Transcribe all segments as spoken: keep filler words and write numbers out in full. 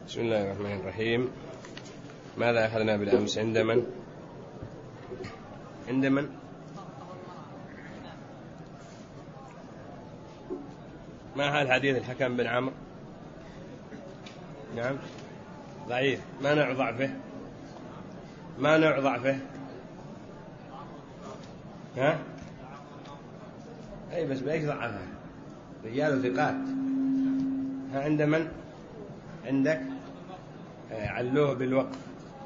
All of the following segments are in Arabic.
بسم الله الرحمن الرحيم. ماذا أخذنا بالأمس؟ عند من؟ عند من؟ ما حال حديث الحكم بن عمرو؟ نعم ضعيف. ما نوع ضعفه؟ ما نوع ضعفه؟ ها؟ أي بس بأيش ضعفه؟ رجال ثقات. ها عند من؟ عندك؟ علوه بالوقف.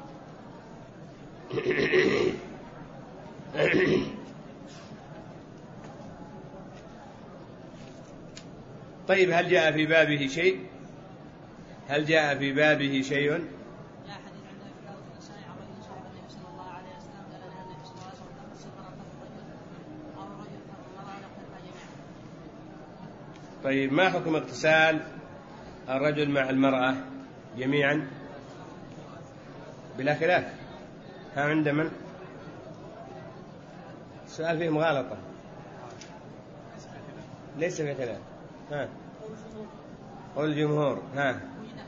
طيب هل جاء في بابه شيء؟ هل جاء في بابه شيء؟ لا حديث عندنا في داود النسائي عن رجل صاحب النبي صلى الله عليه وسلم قال لها النبي صلى الله عليه وسلم تغسل المرأة الرجل أو الرجل المرأة لقتها جميعا. طيب ما حكم اغتسال الرجل مع المرأة جميعا بلا خلاف؟ ها عند من؟ السؤال فيه مغالطة. ليس في خلاف. ها قل الجمهور. ها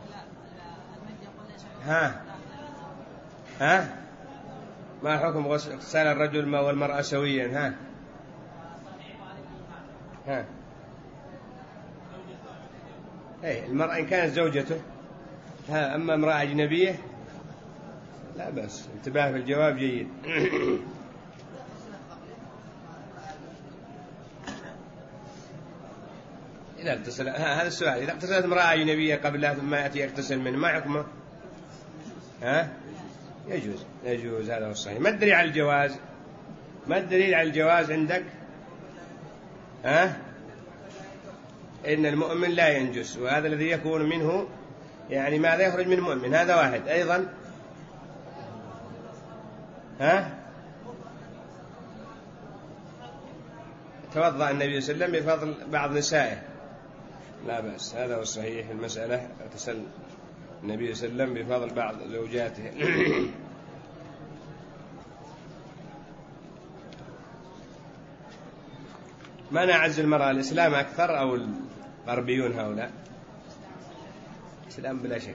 ها ها ما حكم اغتسال الرجل والمرأة سويا؟ ها ها اي المرأة إن كانت زوجته. ها أما امرأة أجنبية لا بأس. انتباه في الجواب جيد. إذا اغتسل هذا السؤال، إذا اغتسلت امرأة أجنبية قبلها ثم يأتي يغتسل منه ما حكمه؟ ها يجوز يجوز هذا هو الصحيح. ما الدليل على الجواز؟ ما الدليل على الجواز عندك؟ ها إن المؤمن لا ينجس، وهذا الذي يكون منه يعني ماذا يخرج من المؤمن. هذا واحد. أيضا ها توضأ النبي صلى الله عليه وسلم بفضل بعض نسائه لا بأس. هذا هو الصحيح في المسألة. اغتسل النبي صلى الله عليه وسلم بفضل بعض زوجاته. من أعز المرأة، الإسلام أكثر أو الغربيون هؤلاء؟ الإسلام بلا شك.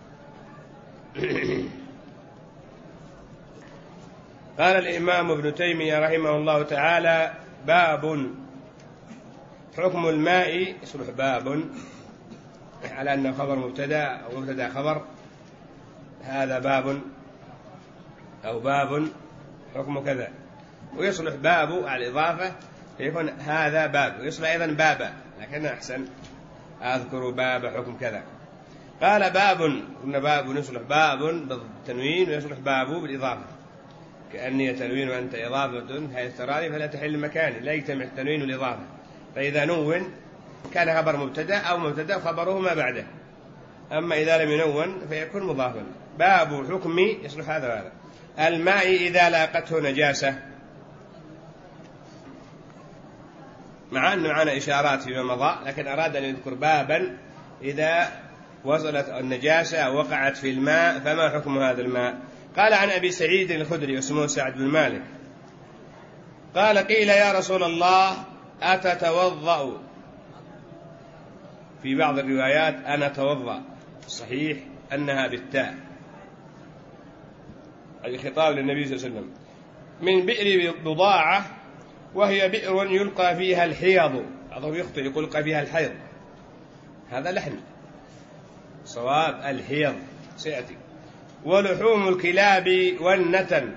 قال الإمام ابن تيمية رحمه الله تعالى: باب حكم الماء. يصلح باب على أنه خبر مبتدأ أو مبتدأ خبر. هذا باب أو باب حكم كذا. ويصلح باب على الإضافة يكون هذا باب، ويصلح أيضا بابا، لكن أحسن أذكر باب حكم كذا. قال باب، قلنا باب يصلح باب بالتنوين ويصلح باب بالإضافة، كأني تنوين وأنت إضافة حيث تراني فلا تحل مكاني، لا يجتمع التنوين والإضافة. فإذا نون كان خبر مبتدأ أو مبتدأ خبره ما بعده. أما إذا لم ينون فيكون مضافا. باب حكم يصلح هذا وهذا. الماء إذا لاقته نجاسة، مع أنه معنا إشارات فيما مضى، لكن أراد أن يذكر بابا إذا وصلت النجاسة أو وقعت في الماء فما حكم هذا الماء. قال عن أبي سعيد الخدري واسمه سعد بن مالك قال: قيل يا رسول الله أتتوضأ؟ في بعض الروايات أنا توضأ، الصحيح أنها بالتاء، الخطاب للنبي صلى الله عليه وسلم، من بئر بضاعة، وهي بئر يلقى فيها الحيض. بعضهم يخطئ يقول يلقى فيها الحيض، هذا لحن، صواب الحيض سيأتي. ولحوم الكلاب والنتن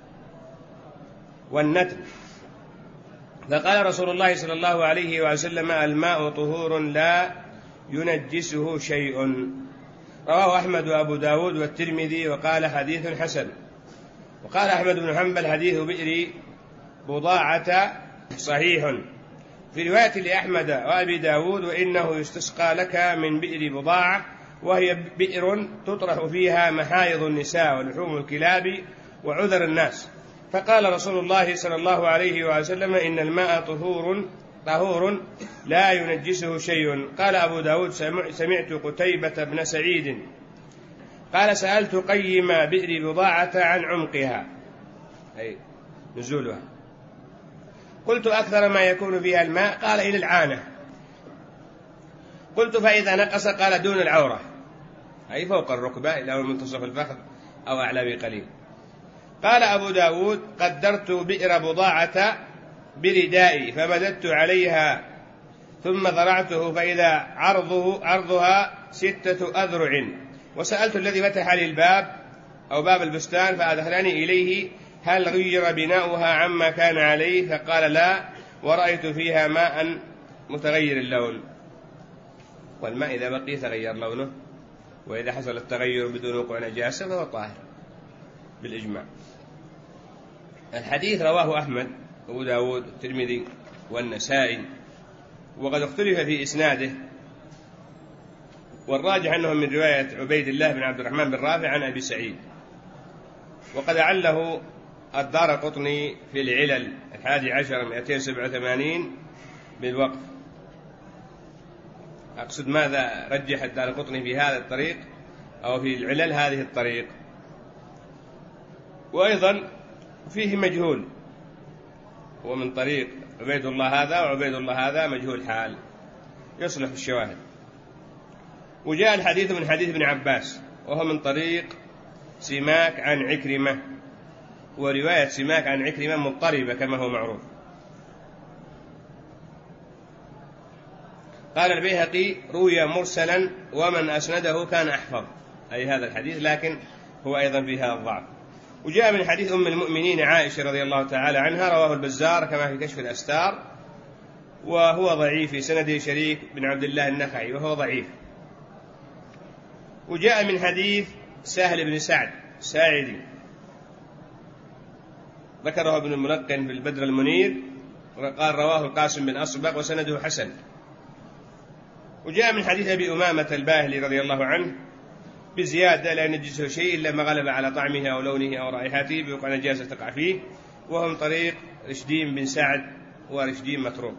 والنتن. فقال رسول الله صلى الله عليه وسلم: الماء طهور لا ينجسه شيء. رواه أحمد وأبو داود والترمذي وقال حديث حسن. وقال أحمد بن حنبل: حديث بئر بضاعة صحيح. في رواية لأحمد وأبي داود: وإنه يستسقى لك من بئر بضاعة، وهي بئر تطرح فيها محايض النساء ولحوم الكلاب وعذر الناس. فقال رسول الله صلى الله عليه وسلم: إن الماء طهور طهور لا ينجسه شيء. قال أبو داود: سمعت قتيبة بن سعيد قال: سألت قيم بئر بضاعة عن عمقها، أي نزولها، قلت: أكثر ما يكون فيها الماء؟ قال: إلى العانة. قلت: فإذا نقص؟ قال: دون العورة. أي فوق الركبة إلى منتصف الفخذ أو أعلى بقليل. قال أبو داود: قدرت بئر بضاعة بردائي فمددت عليها ثم ذرعته فإذا عرضه عرضها ستة أذرع، وسألت الذي فتح لي الباب أو باب البستان فأدخلني إليه هل غير بناؤها عما كان عليه؟ فقال: لا، ورأيت فيها ماء متغير اللون. والماء إذا بقي تغير لونه، وإذا حصل التغير بدون وقوع نجاسة فهو طاهر بالإجماع. الحديث رواه أحمد وأبو داود والترمذي والنسائي، وقد اختلف في إسناده، والراجح أنه من رواية عبيد الله بن عبد الرحمن بن رافع عن أبي سعيد، وقد عله الدارقطني في العلل الحادي عشر مئتين وسبعة وثمانين بالوقف. أقصد ماذا رجح الدارقطني في هذا الطريق أو في العلل هذه الطريق. وأيضا فيه مجهول، ومن طريق عبيد الله هذا وعبيد الله هذا مجهول حال يصلح في الشواهد. وجاء الحديث من حديث ابن عباس وهو من طريق سماك عن عكرمة، ورواية سماك عن عكرمة مضطربة كما هو معروف. قال البيهقي: روي مرسلا ومن أسنده كان أحفظ، أي هذا الحديث، لكن هو أيضا فيها الضعف. وجاء من حديث أم المؤمنين عائشة رضي الله تعالى عنها، رواه البزار كما في كشف الأستار، وهو ضعيف، في سنده شريك بن عبد الله النخعي وهو ضعيف. وجاء من حديث سهل بن سعد ساعدي، ذكره ابن الملقن في البدر المنير، وقال رواه القاسم بن أصبغ وسنده حسن. وجاء من حديث أبي أمامة الباهلي رضي الله عنه بزيادة: لا ينجسه شيء إلا ما غلب على طعمه أو لونه أو رائحته بوقع نجاسة تقع فيه، وهو من طريق رشدين بن سعد ورشدين متروك.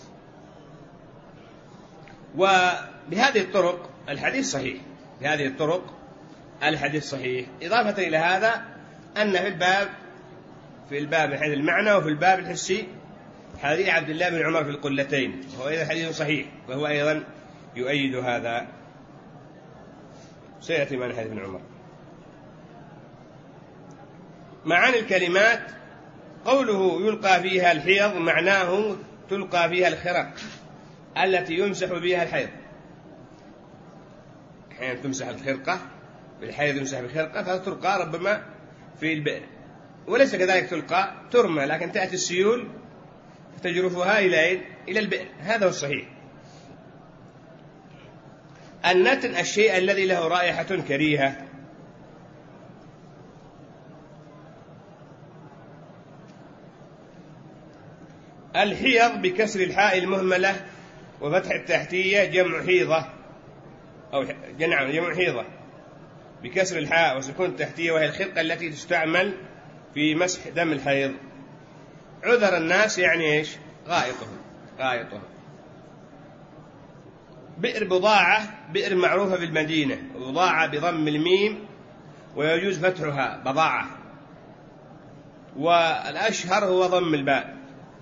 وبهذه الطرق الحديث صحيح، بهذه الطرق الحديث صحيح. إضافة إلى هذا أن في الباب في الباب من حيث المعنى وفي الباب الحسي حديث عبد الله بن عمر في القلتين، وهو أيضا حديث صحيح، وهو أيضا يؤيد هذا، سيأتي معنا حديث ابن عمر. معاني الكلمات: قوله يلقى فيها الحيض معناه تلقى فيها الخرق التي يمسح بها الحيض. أحيانا تمسح الخرقة بالحيض، يمسح بالخرقة فتلقى ربما في البئر، وليس كذلك تلقى ترمى، لكن تأتي السيول تجرفها إلى إلى البئر، هذا هو الصحيح. النتن الشيء الذي له رائحة كريهة. الحيض بكسر الحاء المهملة وفتح التحتية جمع حيضة، أو جمع جمع حيضة بكسر الحاء وسكون التحتية، وهي الخرقة التي تستعمل في مسح دم الحيض. عذر الناس يعني إيش؟ غائطهم غائطهم. بئر بضاعة بئر معروفة في المدينة، بضاعة بضم الميم ويجوز فتحها بضاعة، والأشهر هو ضم الباء.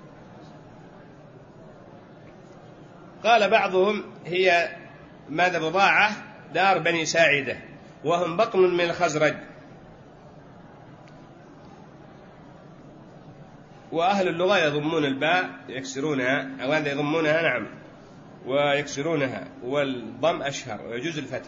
قال بعضهم: هي ماذا بضاعة دار بني ساعدة، وهم بطن من الخزرج، وأهل اللغة يضمون الباء يكسرونها، أو هذا يضمونها نعم ويكسرونها، والضم أشهر ويجوز الفتح.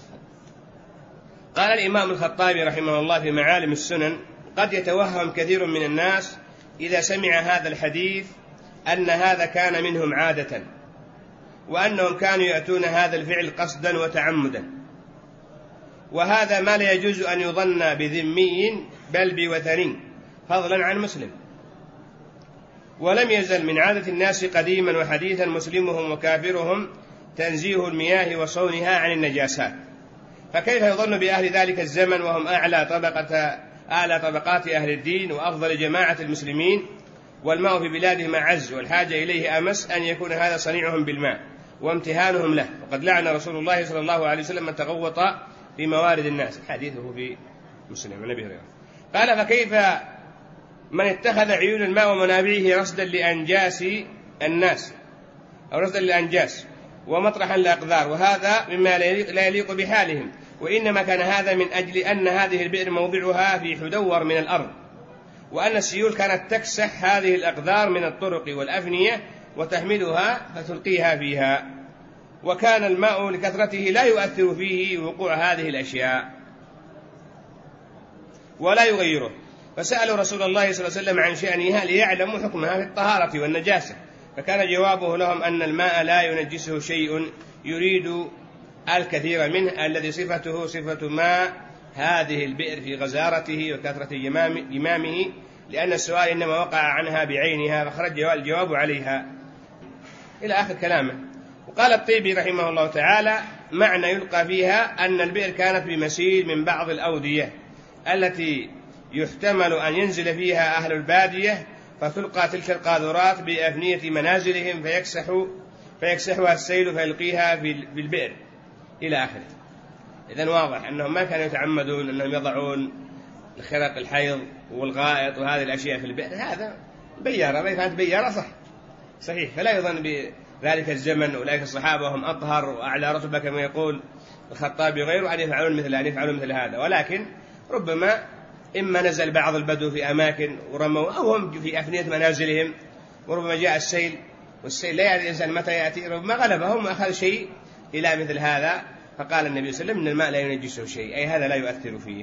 قال الإمام الخطابي رحمه الله في معالم السنن: قد يتوهم كثير من الناس إذا سمع هذا الحديث أن هذا كان منهم عادة، وأنهم كانوا يأتون هذا الفعل قصدا وتعمدا، وهذا ما لا يجوز أن يظن بذمي بل بوثني فضلا عن مسلم. ولم يزل من عادة الناس قديما وحديثا مسلمهم وكافرهم تنزيه المياه وصونها عن النجاسات، فكيف يظن بأهل ذلك الزمن وهم أعلى طبقة أعلى طبقات أهل الدين وأفضل جماعة المسلمين، والماء في بلادهم أعز والحاجة إليه أمس، أن يكون هذا صنيعهم بالماء وامتهانهم له، وقد لعن رسول الله صلى الله عليه وسلم من تغوط في موارد الناس، حديثه في مسلم عن أبي هريرة. قال: فكيف من اتخذ عيون الماء ومنابعه رصدا لأنجاس الناس، أو رصدا للأنجاس ومطرحا للأقذار، وهذا مما لا يليق بحالهم، وإنما كان هذا من أجل أن هذه البئر موضعها في حدور من الأرض، وأن السيول كانت تكسح هذه الأقدار من الطرق والأفنية وتحملها فتلقيها فيها، وكان الماء لكثرته لا يؤثر فيه وقوع هذه الأشياء ولا يغيره. فسألوا رسول الله صلى الله عليه وسلم عن شأنها ليعلموا حكمها في الطهارة والنجاسة، فكان جوابه لهم أن الماء لا ينجسه شيء، يريد الكثير منه الذي صفته صفة ماء هذه البئر في غزارته وكثرة جمامه، لأن السؤال إنما وقع عنها بعينها فخرج الجواب عليها إلى آخر كلامه. وقال الطيبي رحمه الله تعالى: معنى يلقى فيها أن البئر كانت بمسيل من بعض الأودية التي يحتمل أن ينزل فيها أهل البادية، فتلقى تلك القاذورات بأفنية منازلهم فيكسح فيكسحها السيل فيلقيها في البئر إلى آخره. إذن واضح أنهم ما كانوا يتعمدون أنهم يضعون الخرق الحيض والغائط وهذه الأشياء في البئر، هذا بيارة، ما كانت بيارة صح صحيح، فلا يظن بذلك الزمن أولئك الصحابة هم أطهر وأعلى رتبة كما يقول الخطابي وغيره أن يفعلون مثل أن يفعلون مثل هذا، ولكن ربما إما نزل بعض البدو في أماكن ورموا، أو هم في أفنية منازلهم وربما جاء السيل، والسيل لا يعرف الإنسان متى يأتي، ربما غلبهم وأخذ شيء إلى مثل هذا، فقال النبي صلى الله عليه وسلم إن الماء لا ينجسه شيء، أي هذا لا يؤثر فيه.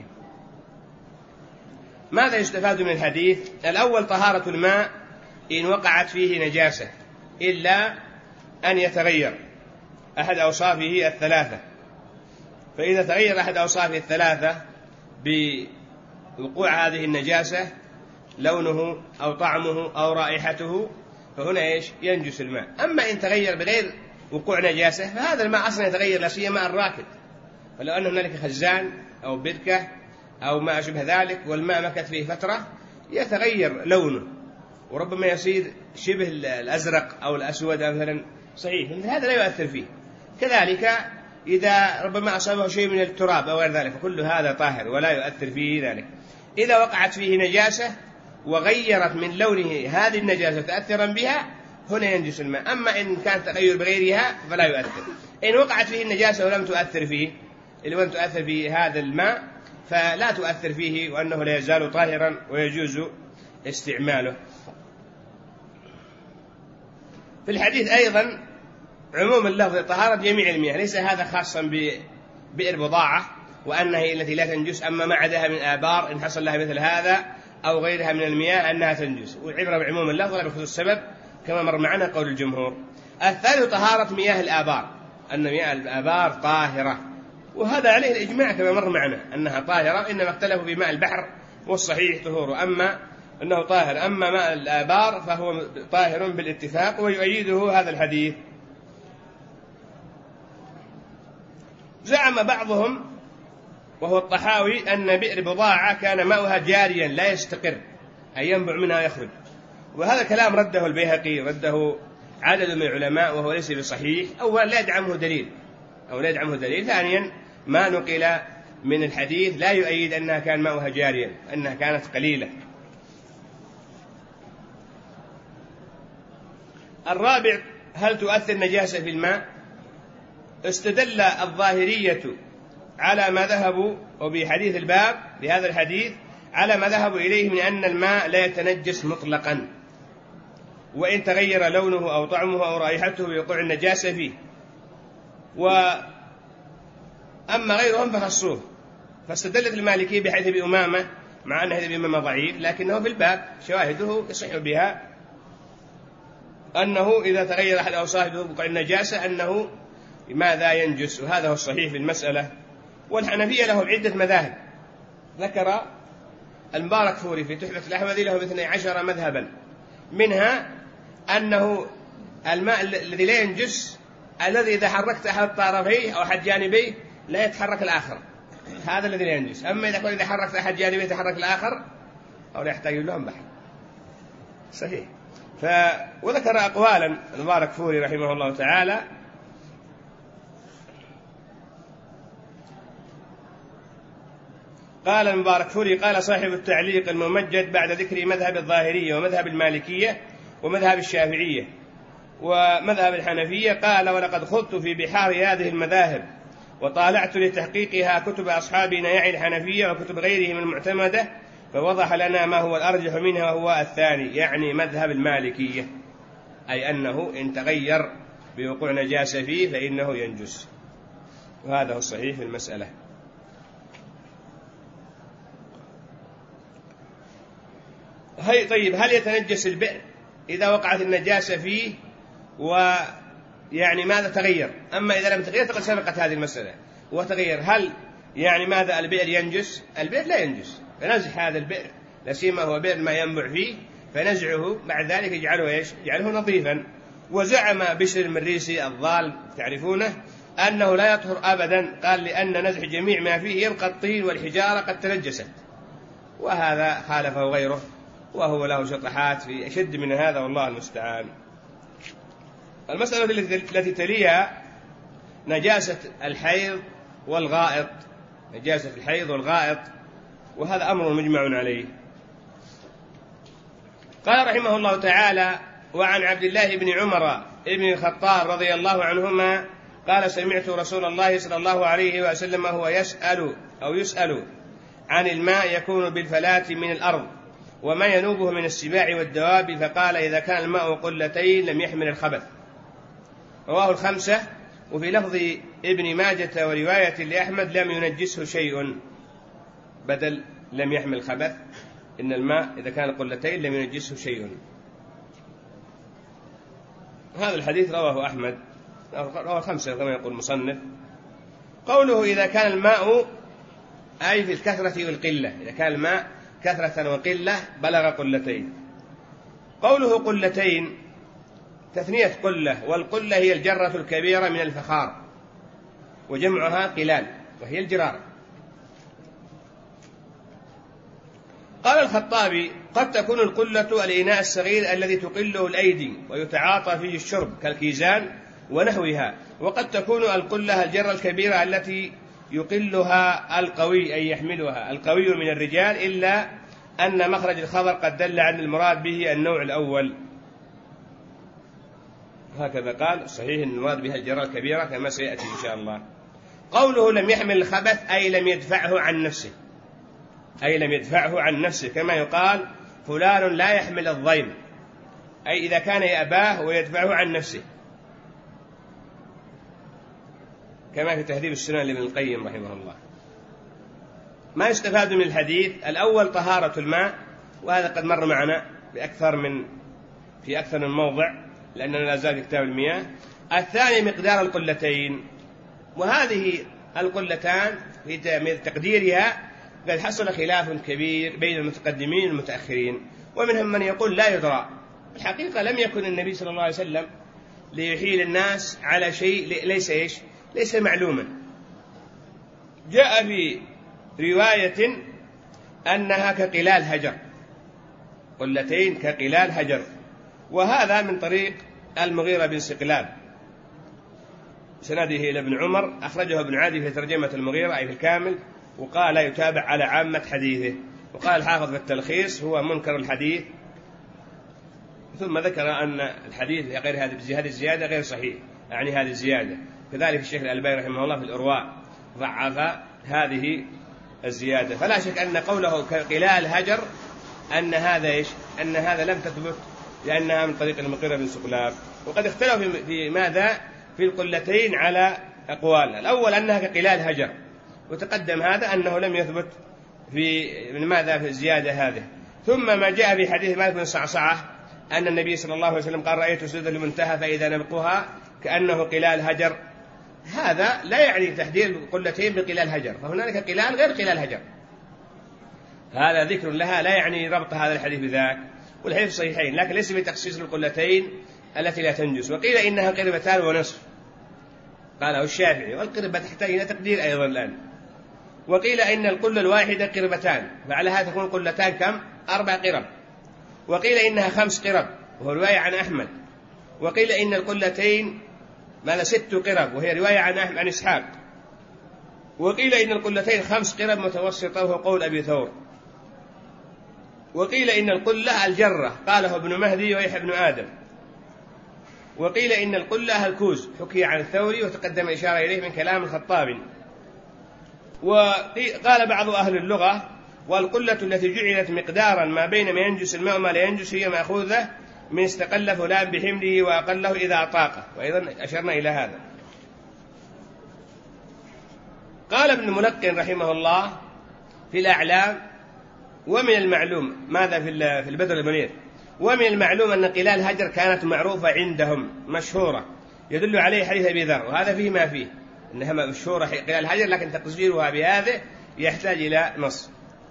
ماذا يستفاد من الحديث؟ الأول طهارة الماء إن وقعت فيه نجاسة إلا أن يتغير أحد أوصافه الثلاثة، فإذا تغير أحد أوصافه الثلاثة بوقوع هذه النجاسة لونه أو طعمه أو رائحته فهنا إيش؟ ينجس الماء. أما إن تغير بغير وقوع نجاسة فهذا الماء أصلا يتغير، لا سيما الراكد، فلو أن هنالك خزان أو بركة أو ما أشبه ذلك والماء مكث فيه فترة يتغير لونه وربما يصير شبه الأزرق أو الأسود مثلا، صحيح هذا لا يؤثر فيه. كذلك إذا ربما أصابه شيء من التراب أو غير ذلك فكل هذا طاهر ولا يؤثر فيه ذلك. إذا وقعت فيه نجاسة وغيرت من لونه هذه النجاسة تأثرا بها هنا ينجس الماء. أما إن كان تغير بغيرها فلا يؤثر. إن وقعت فيه النجاسة ولم تؤثر فيه اللي لم تؤثر فيه هذا الماء فلا تؤثر فيه، وأنه لا يزال طاهرا ويجوز استعماله. في الحديث أيضا عموم اللفظ طهارة جميع المياه، ليس هذا خاصا ببئر بضاعة وأنها هي التي لا تنجس، أما ما عداها من آبار إن حصل لها مثل هذا أو غيرها من المياه أنها تنجس، والعبرة بعموم اللفظ لا بخصوص السبب كما مر معنا قول الجمهور. الثالث طهارة مياه الآبار، أن مياه الآبار طاهرة، وهذا عليه الإجماع كما مر معنا أنها طاهرة، إنما اختلفوا بماء البحر والصحيح طهوره، أما أنه طاهر. أما ماء الآبار فهو طاهر بالاتفاق، ويؤيده هذا الحديث. زعم بعضهم وهو الطحاوي أن بئر بضاعة كان ماؤها جاريا لا يستقر أي ينبع منها يخرج، وهذا كلام رده البيهقي رده عدد من العلماء وهو ليس بصحيح. أولا لا يدعمه دليل أو لا يدعمه دليل، ثانيا ما نقل من الحديث لا يؤيد أنها كان ماؤها جاريا، أنها كانت قليلة. الرابع هل تؤثر نجاسة في الماء؟ استدل الظاهرية على ما ذهبوا وبحديث الباب بهذا الحديث على ما ذهبوا إليه من أن الماء لا يتنجس مطلقا وإن تغير لونه أو طعمه أو رائحته بوقوع النجاسة فيه، وأما غيرهم فخصوه. فاستدلت المالكية بحديث أبي أمامة مع أن حديث أبي أمامة ضعيف لكنه في الباب شواهده يصح بها أنه إذا تغير أحد أوصافه بوقوع النجاسة أنه ماذا ينجس، وهذا هو الصحيح في المسألة. والحنفية له عدة مذاهب، ذكر المبارك فوري في تحفة الأحوذي له باثني عشر مذهبا، منها أنه الماء الذي لا ينجس الذي إذا حركت أحد طرفيه أو أحد جانبيه لا يتحرك الآخر، هذا الذي لا ينجس. أما إذا كنت إذا حركت أحد جانبيه يتحرك الآخر أو لا يحتاج لهم بحر، صحيح. ف... وذكر أقوالا المبارك فوري رحمه الله تعالى. قال المبارك فوري قال صاحب التعليق الممجد بعد ذكر مذهب الظاهرية ومذهب المالكية ومذهب الشافعية ومذهب الحنفية، قال ولقد خضت في بحار هذه المذاهب وطالعت لتحقيقها كتب أصحابنا يعني الحنفية وكتب غيرهم المعتمدة، فوضح لنا ما هو الأرجح منها وهو الثاني، يعني مذهب المالكية، أي أنه إن تغير بوقوع نجاسة فيه فإنه ينجس، وهذا هو الصحيح في المسألة. هي طيب، هل يتنجس البئر إذا وقعت النجاسة فيه ويعني ماذا تغير؟ أما إذا لم تغير فقد سبقت هذه المسألة وتغير، هل يعني ماذا البئر ينجس؟ البئر لا ينجس، فنزح هذا البئر لا سيما هو بئر ما ينبع فيه، فنزعه بعد ذلك يجعله ايش؟ يجعله نظيفا. وزعم بشر المريسي الضال تعرفونه أنه لا يطهر أبدا، قال لأن نزح جميع ما فيه يبقى الطين والحجارة قد تنجست، وهذا خالفه غيره وهو له شطحات في أشد من هذا والله المستعان. المسألة التي تليها نجاسة الحيض والغائط، نجاسة الحيض والغائط، وهذا أمر مجمع عليه. قال رحمه الله تعالى: وعن عبد الله بن عمر بن الخطاب رضي الله عنهما قال: سمعت رسول الله صلى الله عليه وسلم وهو يسأل أو يسأل عن الماء يكون بالفلاة من الأرض وما ينوبه من السباع والدواب، فقال: إذا كان الماء قلتين لم يحمل الخبث. رواه الخمسة. وفي لفظ ابن ماجة ورواية لأحمد لم ينجسه شيء، بدل لم يحمل الخبث، إن الماء إذا كان قلتين لم ينجسه شيء. هذا الحديث رواه أحمد، رواه خمسة كما يقول المصنف. قوله إذا كان الماء أي في الكثرة والقلة، إذا كان الماء كثرة وقلة بلغ قلتين. قوله قلتين تثنية قلة، والقلة هي الجرة الكبيرة من الفخار، وجمعها قلال وهي الجرار. قال الخطابي: قد تكون القلة الإناء الصغير الذي تقله الأيدي ويتعاطى فيه الشرب كالكيزان ونحوها، وقد تكون القلة الجرة الكبيرة التي يقلها القوي أي يحملها القوي من الرجال، إلا أن مخرج الخبر قد دل عن المراد به النوع الأول. هكذا قال: صحيح أن المراد بها الجرة الكبيرة كما سيأتي إن شاء الله. قوله لم يحمل الخبث أي لم يدفعه عن نفسه، أي لم يدفعه عن نفسه، كما يقال فلان لا يحمل الضيم، أي إذا كان يأباه ويدفعه عن نفسه، كما في تهذيب السنن لابن القيم رحمه الله. ما يستفاد من الحديث: الأول طهارة الماء، وهذا قد مر معنا بأكثر من في أكثر من موضع لأننا لا زال في كتاب المياه. الثاني مقدار القلتين، وهذه القلتان في تقديرها قد حصل خلاف كبير بين المتقدمين والمتأخرين، ومنهم من يقول لا يدرى. الحقيقة لم يكن النبي صلى الله عليه وسلم ليحيل الناس على شيء ليس إيش ليس معلوما. جاء في رواية أنها كقلال هجر، قلتين كقلال هجر، وهذا من طريق المغيرة بن سقلاب سنده إلى ابن عمر، أخرجه ابن عدي في ترجمة المغيرة أي في الكامل، وقال لا يتابع على عامة حديثه. وقال الحافظ في التلخيص هو منكر الحديث، ثم ذكر أن الحديث غير هذه الزيادة غير صحيح، يعني هذه الزيادة. كذلك الشيخ الألباني رحمه الله في الإرواء ضعف هذه الزيادة. فلا شك أن قوله كقلال هجر أن هذا إيش أن هذا لم تثبت، لأنها من طريق المغيرة بن سقلاب. وقد اختلفوا في ماذا في القلتين على أقوال. الأول أنها كقلال هجر، وتقدم هذا أنه لم يثبت في من ماذا في الزيادة هذه. ثم ما جاء في حديث مالك بن صعصعة أن النبي صلى الله عليه وسلم قال: رأيت سدود المنتهى فإذا نبقها كأنه قلال هجر. هذا لا يعني تحديد القلتين بقلال هجر، فهنالك قلال غير قلال هجر، هذا ذكر لها، لا يعني ربط هذا الحديث بذاك. والحديث صحيحين، لكن ليس بتخصيص القلتين التي لا تنجس. وقيل إنها قربتان ونصف، قاله الشافعي، والقربة تحتاج إلى تقدير أيضا الآن. وقيل إن القلة الواحدة قربتان، فعلى هذا تكون قلتان كم؟ أربع قرب. وقيل إنها خمس قرب، وهو رواية عن أحمد. وقيل إن القلتين ماذا ست قرب، وهي رواية عن أحمد عن إسحاق. وقيل إن القلتين خمس قرب متوسطة، وهو قول أبي ثور. وقيل إن القلة الجرة، قاله ابن مهدي ويحيى بن آدم. وقيل إن القلة الكوز، حكي عن الثوري وتقدم إشارة إليه من كلام الخطابي. وقال بعض أهل اللغة: والقلة التي جعلت مقدارا ما بين ما ينجس الماء وما لا ينجس هي مأخوذة من استقل فلان بحمله وأقله إذا أطاقه، وأيضا أشرنا إلى هذا. قال ابن الملقن رحمه الله في الأعلام: ومن المعلوم ماذا في البدر المنير، ومن المعلوم أن قلال هجر كانت معروفة عندهم مشهورة، يدل عليه حديث أبي ذر، وهذا فيه ما فيه إنها مشهورة قلال هجر، لكن تقصيرها بهذا يحتاج إلى نص.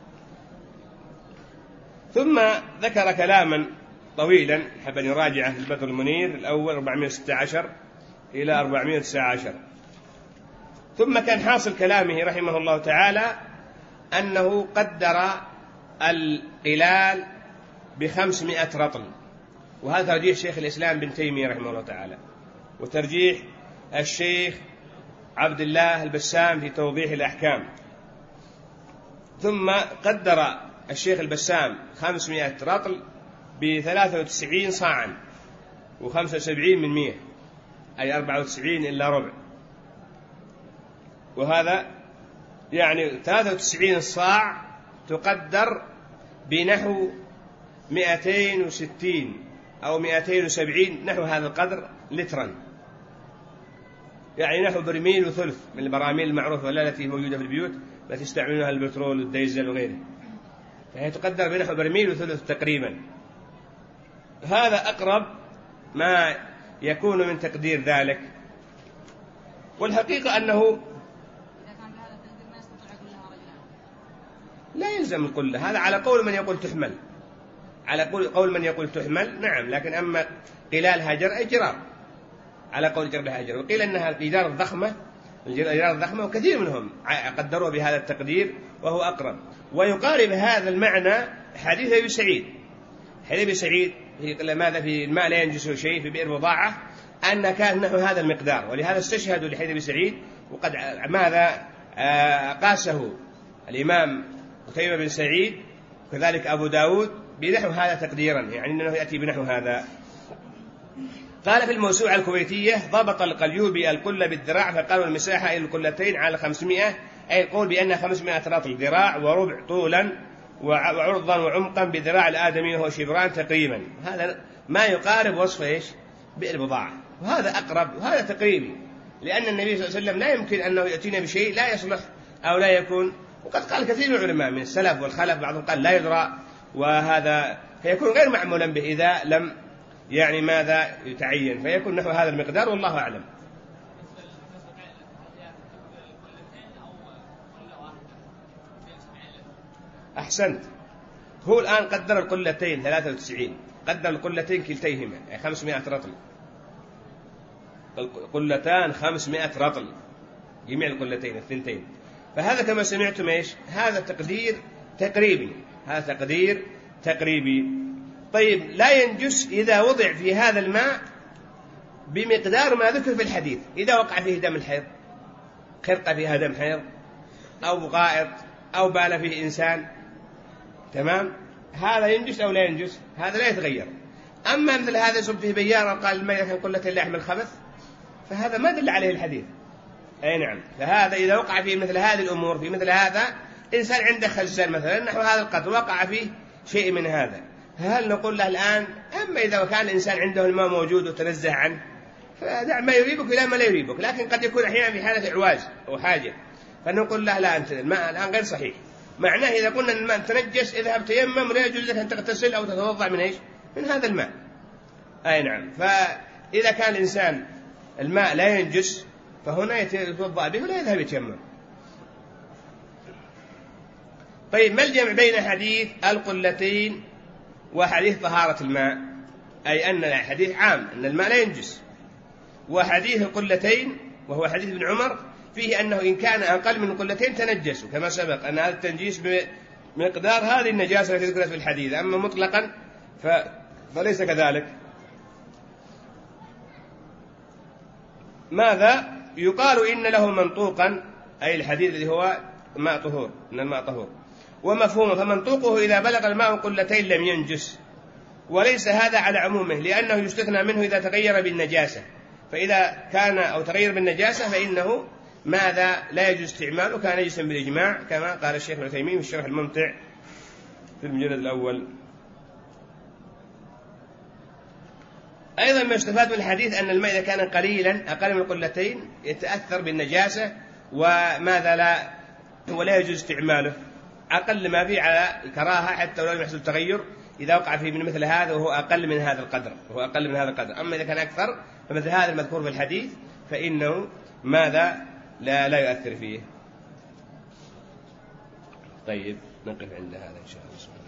ثم ذكر كلاما طويلا حب أن يراجعه في البدر المنير الأول أربعمائة وستة عشر إلى أربعمائة وتسعة عشر. ثم كان حاصل كلامه رحمه الله تعالى أنه قدر القلال بخمسمائة رطل، وهذا ترجيح شيخ الإسلام بن تيمية رحمه الله تعالى، وترجيح الشيخ عبد الله البسام في توضيح الأحكام. ثم قدر الشيخ البسام خمسمائة رطل بثلاثة وتسعين صاعا وخمسة وسبعين من مئة، أي أربعة وتسعين إلا ربع، وهذا يعني ثلاثة وتسعين صاع تقدر بنحو مئتين وستين أو مئتين وسبعين، نحو هذا القدر لترا، يعني نحو برميل وثلث من البراميل المعروفة ولا التي موجودة في البيوت التي يستعملونها البترول والديزل وغيره، فهي تقدر بنحو برميل وثلث تقريبا. هذا أقرب ما يكون من تقدير ذلك. والحقيقة أنه لا يلزم القلة، هذا على قول من يقول تحمل، على قول من يقول تحمل نعم، لكن أما قلال هجر أي جرار على قول جرب هجر. وقيل أنها الجدار الضخمة، الجدار الضخمة، وكثير منهم قدروا بهذا التقدير وهو أقرب. ويقارب هذا المعنى حديث أبي سعيد، حديث أبي سعيد ماذا في الماء لا ينجسه شيء في بئر بضاعة، أن كان نحو هذا المقدار، ولهذا استشهدوا لحديث أبي سعيد، وقد ماذا قاسه الإمام قتيبة بن سعيد كذلك أبو داود بنحو هذا تقديرا، يعني أنه يأتي بنحو هذا. قال في الموسوعة الكويتية: ضبط القليوبي القلة بالذراع فقالوا المساحة إلى القلتين على خمسمائة، أي القول بأنها خمسمائة رطل ذراع وربع طولا وعرضا وعمقا بذراع الآدمي وهو شبران تقريبا. هذا ما يقارب وصف إيش؟ بئر بضاعة، وهذا أقرب وهذا تقريبي، لأن النبي صلى الله عليه وسلم لا يمكن أنه يأتينا بشيء لا يصلح أو لا يكون. وقد قال كثير من العلماء من السلف والخلف بعضهم قال لا يدرى، وهذا فيكون غير معمولا به إذا لم يعني ماذا يتعين، فيكون نحو هذا المقدار، والله أعلم. أحسنت، هو الآن قدر القلتين ثلاثة وتسعين، قدر القلتين كلتيهما يعني خمسمائة رطل، القلتان خمسمائة رطل جميع القلتين الثنتين، فهذا كما سمعتم إيش؟ هذا تقدير تقريبي، هذا تقدير تقريبي. طيب، لا ينجس إذا وضع في هذا الماء بمقدار ما ذكر في الحديث، إذا وقع فيه دم الحيض، خرقة فيها دم حيض أو غائط أو بال فيه إنسان، تمام، هذا ينجس أو لا ينجس؟ هذا لا يتغير. أما مثل هذا يصب فيه بيار وقال الماء كان قلة لا يحمل خبث، فهذا ما دل عليه الحديث. أي نعم، فهذا إذا وقع فيه مثل هذه الأمور، في مثل هذا إنسان عنده خزان مثلا نحو هذا القدر وقع فيه شيء من هذا، هل نقول له الآن؟ أما إذا كان الإنسان عنده الماء موجود وتنزه عنه فدع ما يريبك إلى ما لا يريبك، لكن قد يكون أحيانا في حالة إعواز أو حاجة، فنقول له لا، أنت الماء الآن غير صحيح. معناه إذا قلنا الماء تنجس اذهب تيمم ولا يجوز لك أن تغتسل أو تتوضأ من إيش؟ من هذا الماء. أي نعم، فإذا كان الإنسان الماء لا ينجس فهنا يتوضأ به ولا يذهب يتيمم. طيب، ما الجمع بين حديث القلتين وحديث طهارة الماء؟ أي أن الحديث عام أن الماء لا ينجس، وحديث القلتين وهو حديث ابن عمر فيه أنه إن كان أقل من القلتين تنجسوا، كما سبق أن هذا التنجيس بمقدار هذه النجاسة التي ذكرت في الحديث، أما مطلقا فليس كذلك. ماذا يقال إن له منطوقا، أي الحديث الذي هو ماء طهور، إن الماء طهور، ومفهومه فمنطوقه إذا بلغ الماء قلتين لم ينجس، وليس هذا على عمومه، لأنه يستثنى منه إذا تغير بالنجاسة، فإذا كان أو تغير بالنجاسة فإنه ماذا لا يجوز استعماله، كان نجسا بالإجماع، كما قال الشيخ ابن عثيمين في الشرح الممتع في المجلد الأول. أيضا ما يستفاد من الحديث أن الماء إذا كان قليلا أقل من قلتين يتأثر بالنجاسة، وماذا لا ولا يجوز استعماله، أقل ما فيه على الكراهة حتى ولو لم يحصل تغير إذا وقع فيه من مثل هذا وهو أقل من هذا القدر وهو أقل من هذا القدر. أما إذا كان أكثر فمثل هذا المذكور في الحديث فإنه ماذا لا لا يؤثر فيه. طيب نقف عند هذا إن شاء الله.